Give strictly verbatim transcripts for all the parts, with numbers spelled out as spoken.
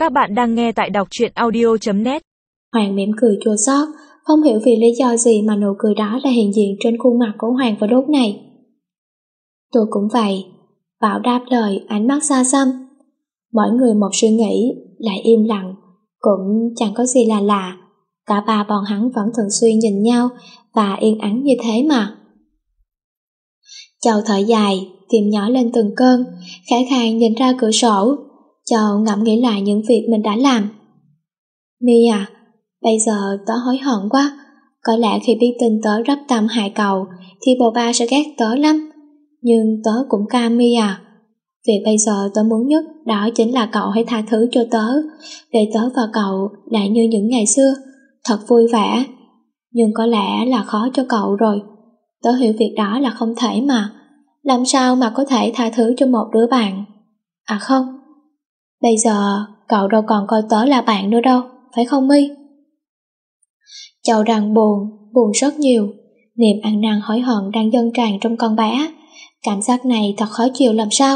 Các bạn đang nghe tại đọc truyện audio chấm net. Hoàng mỉm cười chua xót, không hiểu vì lý do gì mà nụ cười đó lại hiện diện trên khuôn mặt của Hoàng vào lúc này. Tôi cũng vậy, Bảo đáp lời, ánh mắt xa xăm. Mỗi người một suy nghĩ, lại im lặng, cũng chẳng có gì là lạ. Cả ba bọn hắn vẫn thường xuyên nhìn nhau và yên ắng như thế mà. Châu thở dài, tim nhỏ lên từng cơn, khẽ khàng nhìn ra cửa sổ. Châu ngẫm nghĩ lại những việc mình đã làm. My à, bây giờ tớ hối hận quá. Có lẽ khi biết tin tớ rất tâm hại cậu thì bố ba sẽ ghét tớ lắm. Nhưng tớ cũng cam My à. Việc bây giờ tớ muốn nhất đó chính là cậu hãy tha thứ cho tớ, để tớ và cậu lại như những ngày xưa, thật vui vẻ. Nhưng có lẽ là khó cho cậu rồi. Tớ hiểu việc đó là không thể mà. Làm sao mà có thể tha thứ cho một đứa bạn? À không, bây giờ cậu đâu còn coi tớ là bạn nữa đâu, phải không My? Châu đang buồn, buồn rất nhiều. Niềm ăn năn hối hận đang dâng tràn trong con bé. Cảm giác này thật khó chịu làm sao.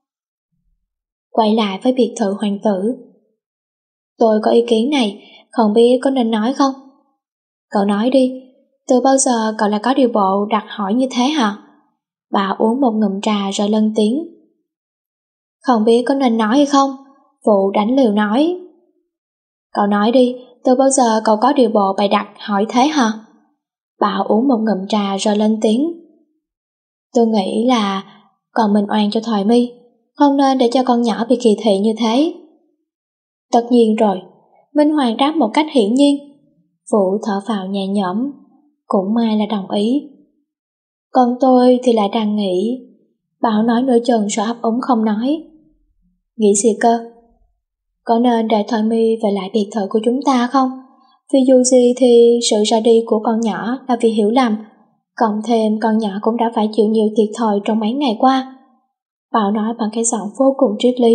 Quay lại với biệt thự hoàng tử. Tôi có ý kiến này, không biết có nên nói không? Cậu nói đi, từ bao giờ cậu lại có điều bộ đặt hỏi như thế hả? Bà uống một ngụm trà rồi lên tiếng. Không biết có nên nói hay không? Vụ đánh liều nói. Cậu nói đi, từ bao giờ cậu có điều bộ bày đặt hỏi thế hả? Bà uống một ngụm trà rồi lên tiếng. Tôi nghĩ là còn mình oan cho Thoại My, không nên để cho con nhỏ bị kỳ thị như thế. Tất nhiên rồi, Minh Hoàng đáp một cách hiển nhiên. Vũ thở phào nhẹ nhõm, cũng may là đồng ý. Còn tôi thì lại đang nghĩ. Bảo nói nửa chừng rồi ấp úng không nói. Nghĩ gì cơ? Có nên để Thoại My về lại biệt thự của chúng ta không? Vì dù gì thì sự ra đi của con nhỏ là vì hiểu lầm, cộng thêm con nhỏ cũng đã phải chịu nhiều thiệt thòi trong mấy ngày qua. Bảo nói bằng cái giọng vô cùng triết lý.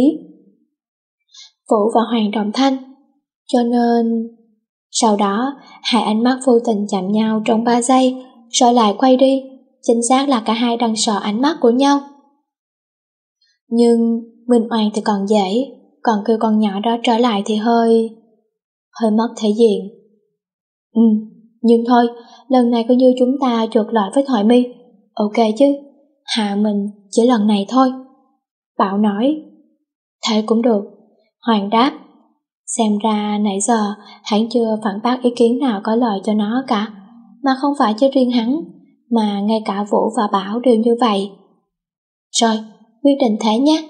Vũ và Hoàng đồng thanh. Cho nên... Sau đó, hai ánh mắt vô tình chạm nhau trong ba giây, rồi lại quay đi. Chính xác là cả hai đang sợ ánh mắt của nhau. Nhưng Minh Oan thì còn dễ, còn kêu con nhỏ đó trở lại thì hơi... hơi mất thể diện. Ừ, nhưng thôi, lần này coi như chúng ta chuộc lỗi với Thoại My. Ok chứ, hạ mình chỉ lần này thôi. Bảo nói. Thế cũng được. Hoàng đáp. Xem ra nãy giờ hắn chưa phản bác ý kiến nào có lợi cho nó cả, mà không phải chỉ riêng hắn, mà ngay cả Vũ và Bảo đều như vậy. Rồi, quyết định thế nhé.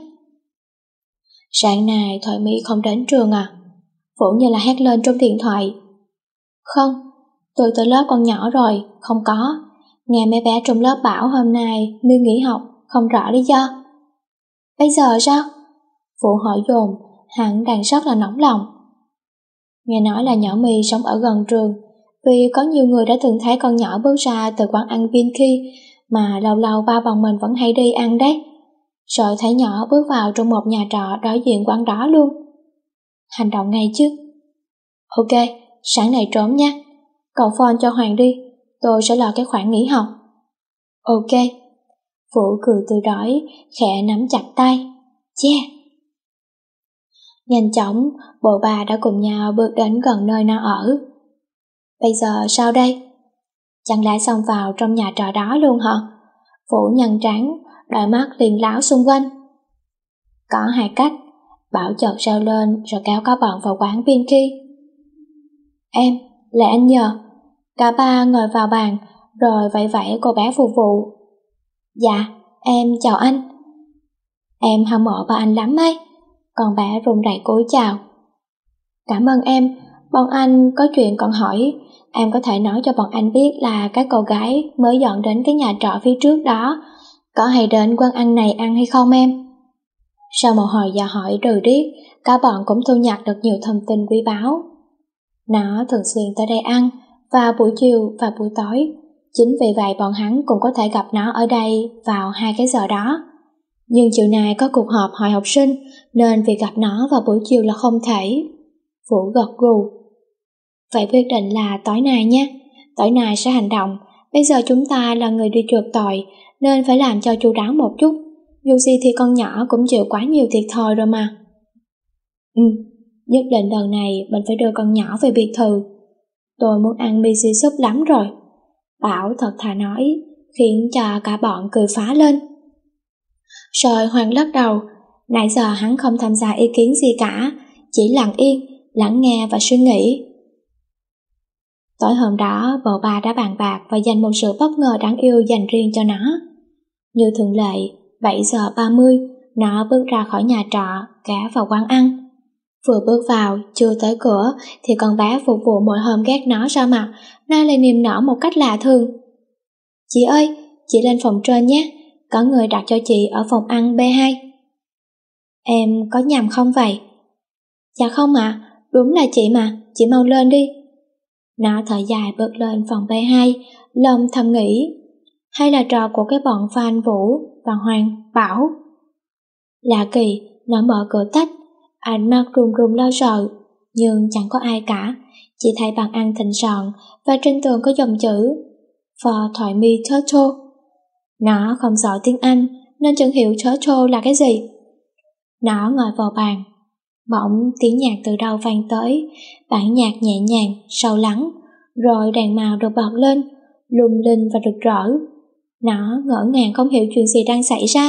Sáng nay Thoại My không đến trường à? Vũ như là hét lên trong điện thoại. Không, tôi tới lớp con nhỏ rồi, không có. Nghe mấy bé trong lớp bảo hôm nay My nghỉ học, không rõ lý do. Bây giờ sao? Vũ hỏi dồn, hắn đang rất là nóng lòng. Nghe nói là nhỏ My sống ở gần trường, vì có nhiều người đã từng thấy con nhỏ bước ra từ quán ăn Vinky mà lâu lâu ba bọn mình vẫn hay đi ăn đấy. Rồi thấy nhỏ bước vào trong một nhà trọ đối diện quán đó luôn. Hành động ngay chứ. Ok, sáng nay trốn nha. Cậu phone cho Hoàng đi, tôi sẽ lo cái khoản nghỉ học. Ok. Vũ cười tươi rói, khẽ nắm chặt tay. Yeah. Nhanh chóng, bộ bà đã cùng nhau bước đến gần nơi nó ở. Bây giờ sao đây? Chẳng lẽ xông vào trong nhà trọ đó luôn hả? Vũ nhăn trán, đôi mắt liền láo xung quanh. Có hai cách. Bảo chợt reo lên rồi kéo cả bọn vào quán Vinky. Em, là anh nhờ. Cả ba ngồi vào bàn, rồi vẫy vẫy cô bé phục vụ. Dạ, em chào anh. Em hâm mộ ba anh lắm ấy. Con bé run rẩy cúi chào. Cảm ơn em, bọn anh có chuyện còn hỏi. Em có thể nói cho bọn anh biết là các cô gái mới dọn đến cái nhà trọ phía trước đó có hay đến quán ăn này ăn hay không em? Sau một hồi dò hỏi rừ điếc, cả bọn cũng thu nhặt được nhiều thông tin quý báu. Nó thường xuyên tới đây ăn, vào buổi chiều và buổi tối. Chính vì vậy bọn hắn cũng có thể gặp nó ở đây vào hai cái giờ đó. Nhưng chiều nay có cuộc họp hội học sinh, nên việc gặp nó vào buổi chiều là không thể. Vũ gật gù. Vậy quyết định là tối nay nhé. Tối nay sẽ hành động. Bây giờ chúng ta là người đi chuộc tội, nên phải làm cho chu đáo một chút. Dù gì thì con nhỏ cũng chịu quá nhiều thiệt thòi rồi mà. Ừ, Nhất định lần này mình phải đưa con nhỏ về biệt thự. Tôi muốn ăn miso súp lắm rồi. Bảo thật thà nói, khiến cho cả bọn cười phá lên. Rồi Hoàng lắc đầu, nãy giờ hắn không tham gia ý kiến gì cả, chỉ lặng yên, lắng nghe và suy nghĩ. Tối hôm đó, bầu ba đã bàn bạc và dành một sự bất ngờ đáng yêu dành riêng cho nó. Như thường lệ, bảy giờ ba mươi, nó bước ra khỏi nhà trọ, ghé vào quán ăn. Vừa bước vào, chưa tới cửa, thì con bé phục vụ mỗi hôm ghét nó ra mặt, nó lại niềm nở một cách lạ thường. Chị ơi, chị lên phòng trên nhé, có người đặt cho chị ở phòng ăn B hai. Em có nhầm không vậy? Dạ không ạ, à, đúng là chị mà, chị mau lên đi. Nó thở dài bước lên phòng B hai, lòng thầm nghĩ, hay là trò của cái bọn Phan Vũ và Hoàng Bảo. Lạ kỳ, nó mở cửa tách, ánh mắt run run lo sợ, nhưng chẳng có ai cả, chỉ thấy bàn ăn thịnh soạn và trên tường có dòng chữ For Thoại Mi Turtle. Nó không giỏi tiếng Anh nên chẳng hiểu turtle là cái gì. Nó ngồi vào bàn, bỗng tiếng nhạc từ đâu vang tới, bản nhạc nhẹ nhàng, sâu lắng, rồi đèn màu được bật lên, lung linh và rực rỡ. Nó ngỡ ngàng không hiểu chuyện gì đang xảy ra.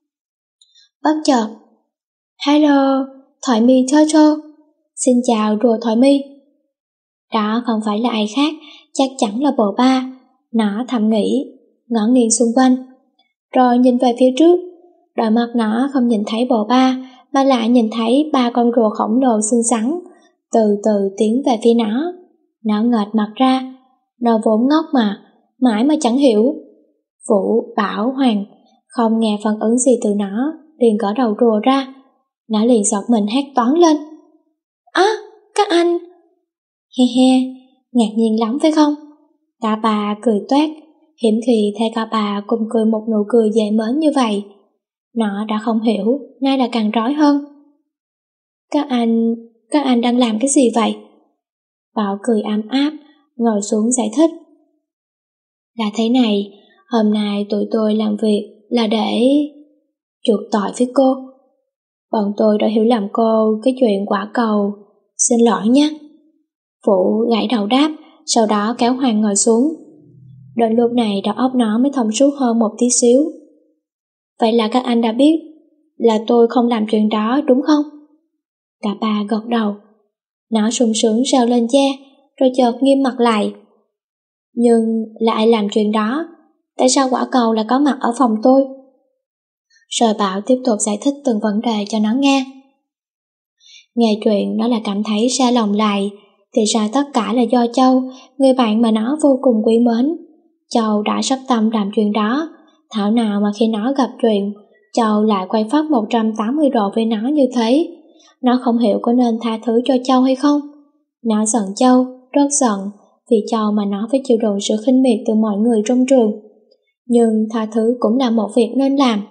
Bất chợt, hello, Thoại Mi Turtle, xin chào rùa Thoại Mi. Đó không phải là ai khác, chắc chắn là bồ ba. Nó thầm nghĩ, ngỡ nghiêng xung quanh, rồi nhìn về phía trước. Đôi mắt nó không nhìn thấy bồ ba, mà lại nhìn thấy ba con rùa khổng lồ xinh xắn, từ từ tiến về phía nó. Nó nghệt mặt ra, nó vốn ngốc mà, mãi mà chẳng hiểu. Vũ, Bảo, Hoàng không nghe phản ứng gì từ nó, liền gỡ đầu rùa ra. Nó liền giật mình hét toáng lên. Á, à, các anh! He he, ngạc nhiên lắm phải không? Cả bà cười toét, hiếm khi thấy cả bà cùng cười một nụ cười dễ mến như vậy. Nó đã không hiểu, nay là càng rối hơn. Các anh, các anh đang làm cái gì vậy? Bảo cười ấm áp, ngồi xuống giải thích. Là thế này, hôm nay tụi tôi làm việc là để chuộc tội với cô. Bọn tôi đã hiểu lầm cô cái chuyện quả cầu. Xin lỗi nhé. Vũ gãi đầu đáp, sau đó kéo Hoàng ngồi xuống. Đến lúc này đầu óc nó mới thông suốt hơn một tí xíu. Vậy là các anh đã biết là tôi không làm chuyện đó đúng không? Cả ba gật đầu. Nó sung sướng reo lên che, rồi chợt nghiêm mặt lại. Nhưng là ai làm chuyện đó? Tại sao quả cầu lại có mặt ở phòng tôi? Rồi Bảo tiếp tục giải thích từng vấn đề cho nó nghe. Nghe chuyện nó là cảm thấy xa lòng lại, thì ra tất cả là do Châu, người bạn mà nó vô cùng quý mến. Châu đã sắp tâm làm chuyện đó, thảo nào mà khi nó gặp chuyện, Châu lại quay phát một trăm tám mươi độ với nó như thế. Nó không hiểu có nên tha thứ cho Châu hay không. Nó giận Châu, rất giận, vì Châu mà nó phải chịu đựng sự khinh miệt từ mọi người trong trường. Nhưng tha thứ cũng là một việc nên làm.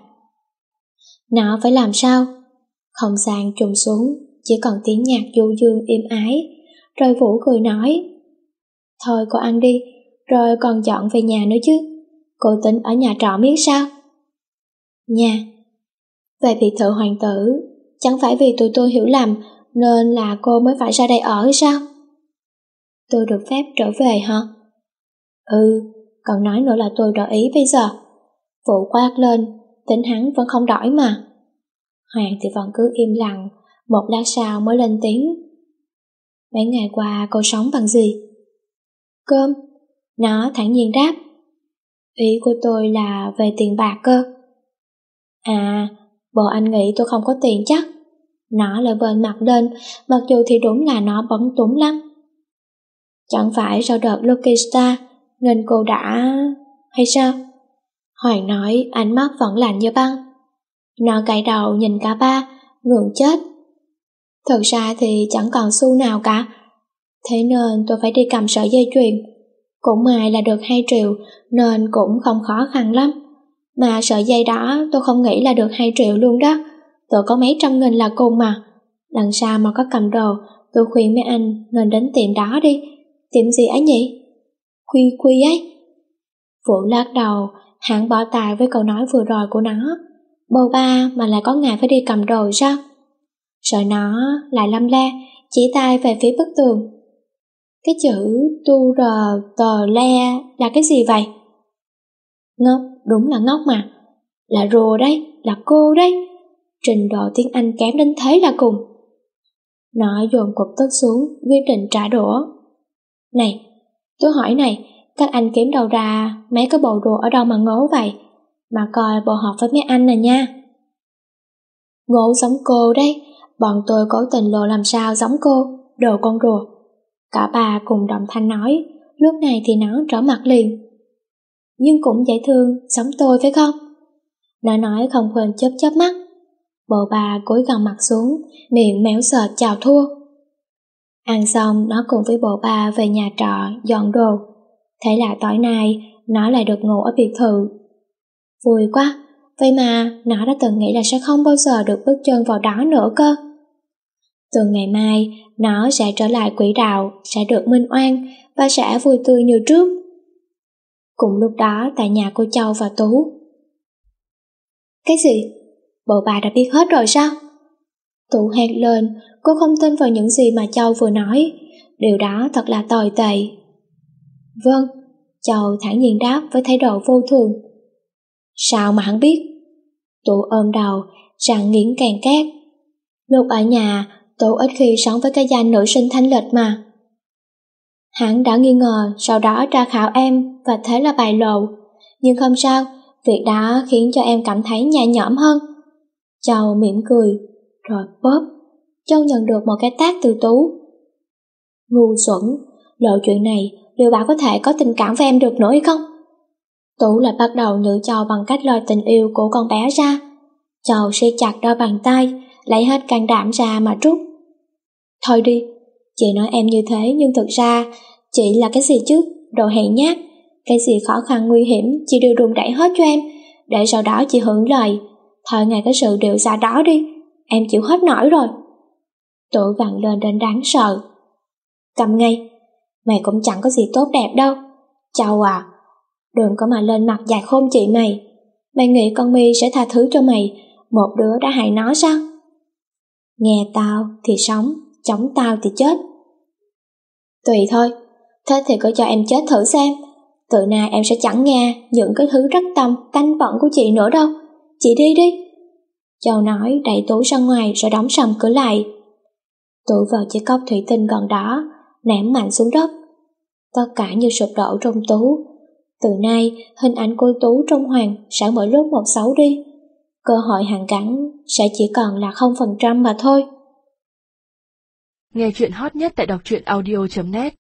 Nó phải làm sao? Không gian trùng xuống, chỉ còn tiếng nhạc du dương êm ái. Rồi Vũ cười nói, thôi cô ăn đi, rồi còn dọn về nhà nữa chứ. Cô tính ở nhà trọ miết sao? Nhà. Về biệt thự hoàng tử, chẳng phải vì tụi tôi hiểu lầm nên là cô mới phải ra đây ở hay sao? Tôi được phép trở về hả? Ừ, còn nói nữa là tôi đổi ý bây giờ. Vũ quát lên, tính hắn vẫn không đổi mà. Hoàng thì vẫn cứ im lặng, một lát sau mới lên tiếng. Mấy ngày qua cô sống bằng gì? Cơm. Nó thản nhiên đáp. Ý của tôi là về tiền bạc cơ. À, bộ anh nghĩ tôi không có tiền chắc. Nó lại vên mặt lên, mặc dù thì đúng là nó bấn túng lắm. Chẳng phải sau đợt Lucky Star nên cô đã... hay sao? Hoàng nói, ánh mắt vẫn lạnh như băng. Nó cãi đầu nhìn cả ba, ngượng chết. Thật ra thì chẳng còn xu nào cả. Thế nên tôi phải đi cầm sợi dây chuyền. Cũng may là được hai triệu nên cũng không khó khăn lắm. Mà sợi dây đó tôi không nghĩ là được hai triệu luôn đó. Tôi có mấy trăm nghìn là cùng mà. Lần sau mà có cầm đồ, tôi khuyên mấy anh nên đến tiệm đó đi. Tiệm gì ấy nhỉ? Quy Quy ấy. Vũ lắc đầu, hắn bỏ tài với câu nói vừa rồi của nó. Bầu ba mà lại có ngại phải đi cầm đồ sao? Rồi nó lại lăm le, chỉ tay về phía bức tường. Cái chữ tu rờ tờ le là cái gì vậy? Ngốc, đúng là ngốc mà. Là rùa đấy, là cô đấy. Trình độ tiếng Anh kém đến thế là cùng. Nó dồn cục tức xuống, quyết định trả đũa. Này, tôi hỏi này, các anh kiếm đâu ra mấy cái bộ rùa ở đâu mà ngố vậy? Mà coi bộ họp với mấy anh nè nha. Ngố giống cô đấy, bọn tôi cố tình lộ làm sao giống cô, đồ con rùa. Cả ba cùng đồng thanh nói, lúc này thì nó trở mặt liền. Nhưng cũng dễ thương, giống tôi phải không? Nó nói không quên chớp chớp mắt. Bộ ba cúi gằm mặt xuống, miệng méo sệt chào thua. Ăn xong, nó cùng với bộ ba về nhà trọ dọn đồ. Thế là tối nay nó lại được ngủ ở biệt thự. Vui quá, vậy mà nó đã từng nghĩ là sẽ không bao giờ được bước chân vào đó nữa cơ. Từ ngày mai, nó sẽ trở lại quỹ đạo, sẽ được minh oan và sẽ vui tươi như trước. Cùng lúc đó tại nhà cô Châu và Tú. Cái gì? Bộ bà đã biết hết rồi sao? Tú hét lên, cô không tin vào những gì mà Châu vừa nói. Điều đó thật là tồi tệ. Vâng, Châu thản nhiên đáp với thái độ vô thường. Sao mà hắn biết? Tú ôm đầu, răng nghiến càng két. Lúc ở nhà, Tú ít khi sống với cái danh nữ sinh thanh lịch mà. Hắn đã nghi ngờ, sau đó tra khảo em và thế là bại lộ. Nhưng không sao, việc đó khiến cho em cảm thấy nhẹ nhõm hơn. Châu mỉm cười, rồi bóp. Châu nhận được một cái tát từ Tú. Ngu xuẩn, lộ chuyện này, liệu bà có thể có tình cảm với em được nữa hay không? Tú lại bắt đầu nhử Châu bằng cách lôi tình yêu của con bé ra. Châu siết chặt đôi bàn tay, lấy hết can đảm ra mà trút. Thôi đi, chị nói em như thế nhưng thực ra chị là cái gì chứ, đồ hèn nhát. Cái gì khó khăn nguy hiểm chị đều đùn đẩy hết cho em, để sau đó chị hưởng lời. Thôi ngay cái sự điệu xa đó đi, em chịu hết nổi rồi. Tú vặn lên đến đáng sợ. Cầm ngay, mày cũng chẳng có gì tốt đẹp đâu. Châu à, đừng có mà lên mặt dại khôn chị mày. Mày nghĩ con My sẽ tha thứ cho mày, một đứa đã hại nó sao? Nghe tao thì sống, chống tao thì chết. Tùy thôi, thế thì cứ cho em chết thử xem. Từ nay em sẽ chẳng nghe những cái thứ rắc tâm, tanh bẩn của chị nữa đâu. Chị đi đi. Châu nói đẩy Tú ra ngoài rồi đóng sầm cửa lại. Tú vào chiếc cốc thủy tinh gần đó, ném mạnh xuống đất. Tất cả như sụp đổ trong Tú. Từ nay, hình ảnh của Tú trong Hoàng sẽ mỗi lúc một xấu đi. Cơ hội hàn gắn sẽ chỉ còn là không phần trăm mà thôi. Nghe chuyện hot nhất tại đọc truyện audio chấm net.